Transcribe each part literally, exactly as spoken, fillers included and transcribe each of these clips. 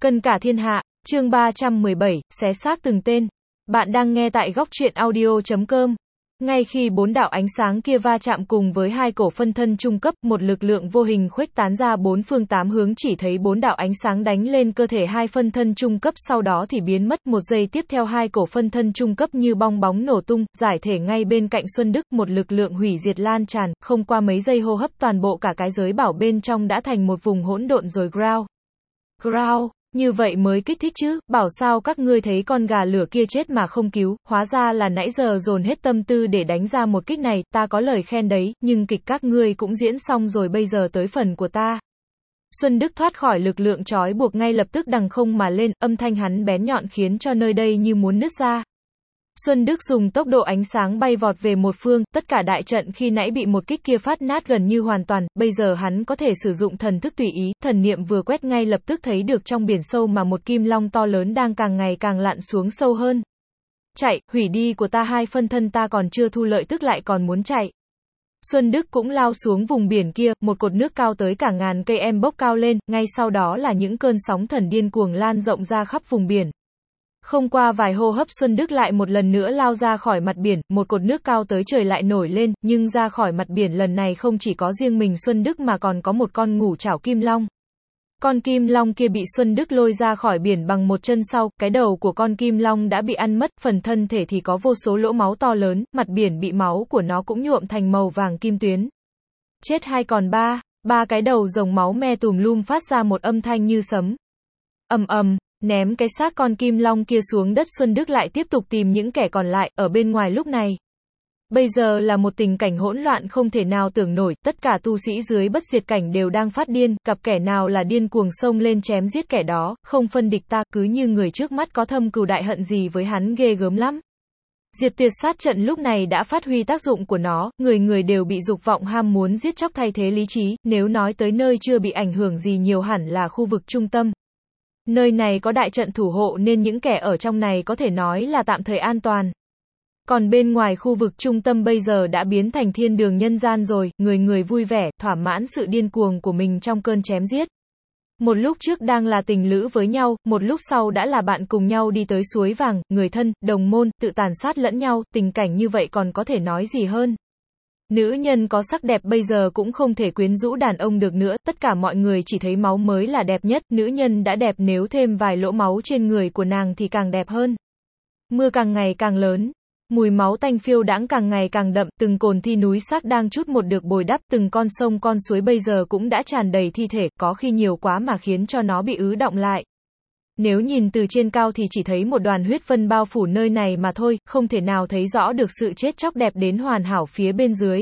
Cân cả thiên hạ, chương ba trăm mười bảy, xé xác từng tên. Bạn đang nghe tại góc truyện audio chấm com. Ngay khi bốn đạo ánh sáng kia va chạm cùng với hai cổ phân thân trung cấp, một lực lượng vô hình khuếch tán ra bốn phương tám hướng, chỉ thấy bốn đạo ánh sáng đánh lên cơ thể hai phân thân trung cấp, sau đó thì biến mất. Một giây tiếp theo hai cổ phân thân trung cấp như bong bóng nổ tung, giải thể ngay bên cạnh Xuân Đức, một lực lượng hủy diệt lan tràn, không qua mấy giây hô hấp toàn bộ cả cái giới bảo bên trong đã thành một vùng hỗn độn rồi. Growl. Growl. Như vậy mới kích thích chứ, bảo sao các ngươi thấy con gà lửa kia chết mà không cứu, hóa ra là nãy giờ dồn hết tâm tư để đánh ra một kích này, ta có lời khen đấy, nhưng kịch các ngươi cũng diễn xong rồi, bây giờ tới phần của ta. Xuân Đức thoát khỏi lực lượng trói buộc ngay lập tức đằng không mà lên, âm thanh hắn bén nhọn khiến cho nơi đây như muốn nứt ra. Xuân Đức dùng tốc độ ánh sáng bay vọt về một phương, tất cả đại trận khi nãy bị một kích kia phát nát gần như hoàn toàn, bây giờ hắn có thể sử dụng thần thức tùy ý, thần niệm vừa quét ngay lập tức thấy được trong biển sâu mà một kim long to lớn đang càng ngày càng lặn xuống sâu hơn. Chạy, hủy đi của ta hai phân thân, ta còn chưa thu lợi tức lại còn muốn chạy. Xuân Đức cũng lao xuống vùng biển kia, một cột nước cao tới cả ngàn cây em bốc cao lên, ngay sau đó là những cơn sóng thần điên cuồng lan rộng ra khắp vùng biển. Không qua vài hô hấp Xuân Đức lại một lần nữa lao ra khỏi mặt biển, một cột nước cao tới trời lại nổi lên, nhưng ra khỏi mặt biển lần này không chỉ có riêng mình Xuân Đức mà còn có một con ngủ chảo kim long. Con kim long kia bị Xuân Đức lôi ra khỏi biển bằng một chân sau, cái đầu của con kim long đã bị ăn mất, phần thân thể thì có vô số lỗ máu to lớn, mặt biển bị máu của nó cũng nhuộm thành màu vàng kim tuyến. Chết hai còn ba, ba cái đầu rồng máu me tùm lum phát ra một âm thanh như sấm. Ầm ầm. Ném cái xác con kim long kia xuống đất, Xuân Đức lại tiếp tục tìm những kẻ còn lại, ở bên ngoài lúc này. Bây giờ là một tình cảnh hỗn loạn không thể nào tưởng nổi, tất cả tu sĩ dưới bất diệt cảnh đều đang phát điên, gặp kẻ nào là điên cuồng xông lên chém giết kẻ đó, không phân địch ta, cứ như người trước mắt có thâm cừu đại hận gì với hắn, ghê gớm lắm. Diệt tuyệt sát trận lúc này đã phát huy tác dụng của nó, người người đều bị dục vọng ham muốn giết chóc thay thế lý trí, nếu nói tới nơi chưa bị ảnh hưởng gì nhiều hẳn là khu vực trung tâm. Nơi này có đại trận thủ hộ nên những kẻ ở trong này có thể nói là tạm thời an toàn. Còn bên ngoài khu vực trung tâm bây giờ đã biến thành thiên đường nhân gian rồi, người người vui vẻ, thỏa mãn sự điên cuồng của mình trong cơn chém giết. Một lúc trước đang là tình lữ với nhau, một lúc sau đã là bạn cùng nhau đi tới suối vàng, người thân, đồng môn, tự tàn sát lẫn nhau, tình cảnh như vậy còn có thể nói gì hơn. Nữ nhân có sắc đẹp bây giờ cũng không thể quyến rũ đàn ông được nữa, tất cả mọi người chỉ thấy máu mới là đẹp nhất, nữ nhân đã đẹp nếu thêm vài lỗ máu trên người của nàng thì càng đẹp hơn. Mưa càng ngày càng lớn, mùi máu tanh phiêu đãng càng ngày càng đậm, từng cồn thi núi xác đang chút một được bồi đắp, từng con sông con suối bây giờ cũng đã tràn đầy thi thể, có khi nhiều quá mà khiến cho nó bị ứ đọng lại. Nếu nhìn từ trên cao thì chỉ thấy một đoàn huyết vân bao phủ nơi này mà thôi, không thể nào thấy rõ được sự chết chóc đẹp đến hoàn hảo phía bên dưới.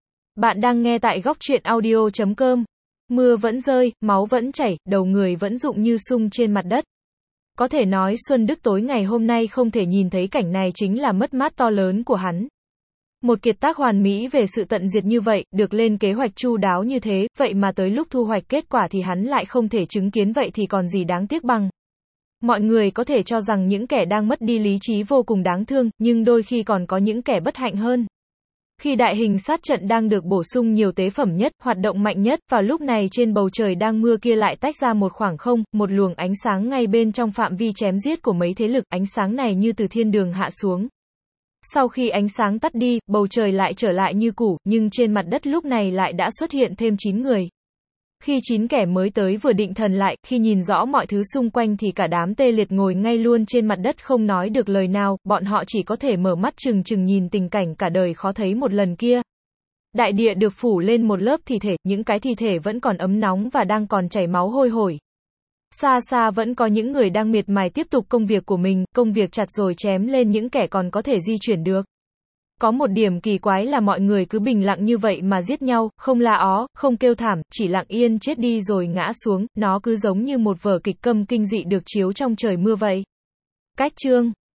Bạn đang nghe tại góc truyện audio chấm com. Mưa vẫn rơi, máu vẫn chảy, đầu người vẫn rụng như sung trên mặt đất. Có thể nói Xuân Đức tối ngày hôm nay không thể nhìn thấy cảnh này chính là mất mát to lớn của hắn. Một kiệt tác hoàn mỹ về sự tận diệt như vậy, được lên kế hoạch chu đáo như thế, vậy mà tới lúc thu hoạch kết quả thì hắn lại không thể chứng kiến, vậy thì còn gì đáng tiếc bằng. Mọi người có thể cho rằng những kẻ đang mất đi lý trí vô cùng đáng thương, nhưng đôi khi còn có những kẻ bất hạnh hơn. Khi đại hình sát trận đang được bổ sung nhiều tế phẩm nhất, hoạt động mạnh nhất, vào lúc này trên bầu trời đang mưa kia lại tách ra một khoảng không, một luồng ánh sáng ngay bên trong phạm vi chém giết của mấy thế lực, ánh sáng này như từ thiên đường hạ xuống. Sau khi ánh sáng tắt đi, bầu trời lại trở lại như cũ, nhưng trên mặt đất lúc này lại đã xuất hiện thêm chín người. Khi chín kẻ mới tới vừa định thần lại, khi nhìn rõ mọi thứ xung quanh thì cả đám tê liệt ngồi ngay luôn trên mặt đất không nói được lời nào, bọn họ chỉ có thể mở mắt trừng trừng nhìn tình cảnh cả đời khó thấy một lần kia. Đại địa được phủ lên một lớp thi thể, những cái thi thể vẫn còn ấm nóng và đang còn chảy máu hôi hổi. Xa xa vẫn có những người đang miệt mài tiếp tục công việc của mình, công việc chặt rồi chém lên những kẻ còn có thể di chuyển được. Có một điểm kỳ quái là mọi người cứ bình lặng như vậy mà giết nhau, không la ó, không kêu thảm, chỉ lặng yên chết đi rồi ngã xuống, nó cứ giống như một vở kịch câm kinh dị được chiếu trong trời mưa vậy. Cách chương